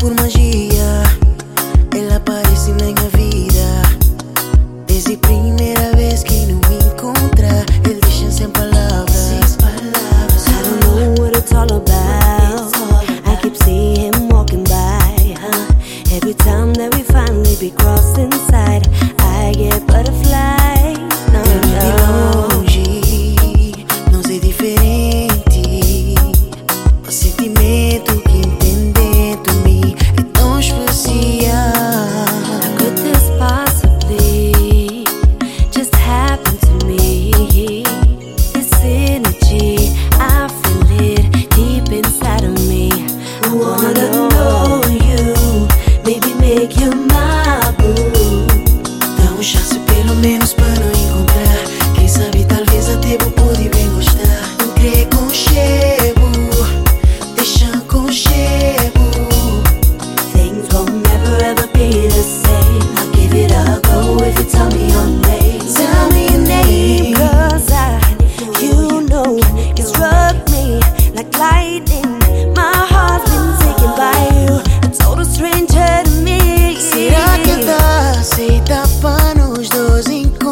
por magia, ela aparece na minha vida. Desde a primeira vez que nos encontra, ele deixa sem palavras. I don't know what it's all about. I keep seeing him walking by. Every time that we finally be crossing side, I get butterflies. No, De longe, nós é diferente. O sentimento que tem dentro de mim é tão especial. How could this possibly just happen to me? This energy, I feel it deep inside of me. I wanna know you, maybe make you my boo. Dá chance pelo menos para não encontrar. Quem sabe talvez até vou poder bem gostar. Não crê com chego, deixa com chego. Things won't never ever be the same. I'll give it a go if you tell me your name. Tell me your name, Cause you know, you struck me like lightning. My heart's been taken by you, a total stranger to me. será que dá aceita para nós dois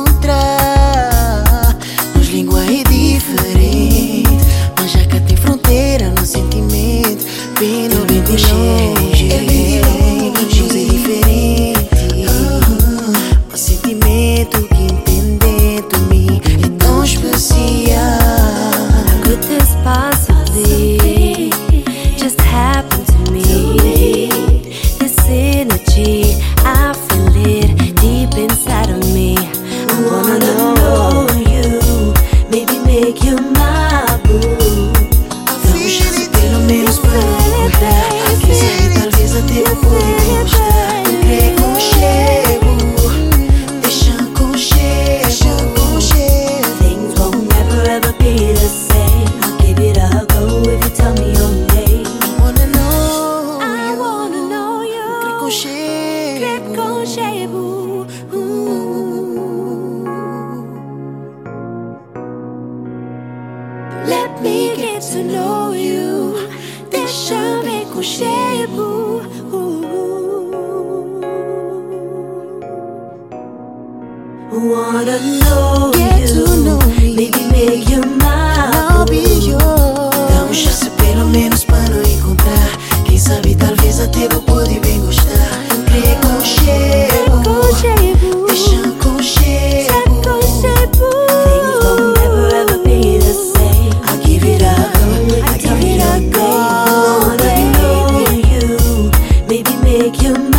encontrar? Nos língua é diferente, mas já que tem fronteira no sentimento. Bem no bem com cheio, nós é diferente. O sentimento que tem dentro de mim é tão especial. Could this possibly just happen to me? This energy, I feel it deep inside of me. I wanna know you, maybe make you my boo. Dá chance pelo menos para não encontrar. Quem sabe talvez até vou poder bem gostar. Não crê com chego, deixa com chego. Things won't never ever be the same. I'll give it a go if you tell me your name. Wanna know I you. wanna know Crê com you. chego. Conchego. Let me get to know you. Deixa-me conchego. Wanna know Get you, to know me. maybe make you mine. I'll be yours. Dá chance pelo menos para não encontrar. Quem sabe talvez até vou poder bem gostar. Não crê com chego, Conchego. deixa com chego. Things will never ever be the same. I'll give it a go, I give it a go. Wanna know you, maybe make you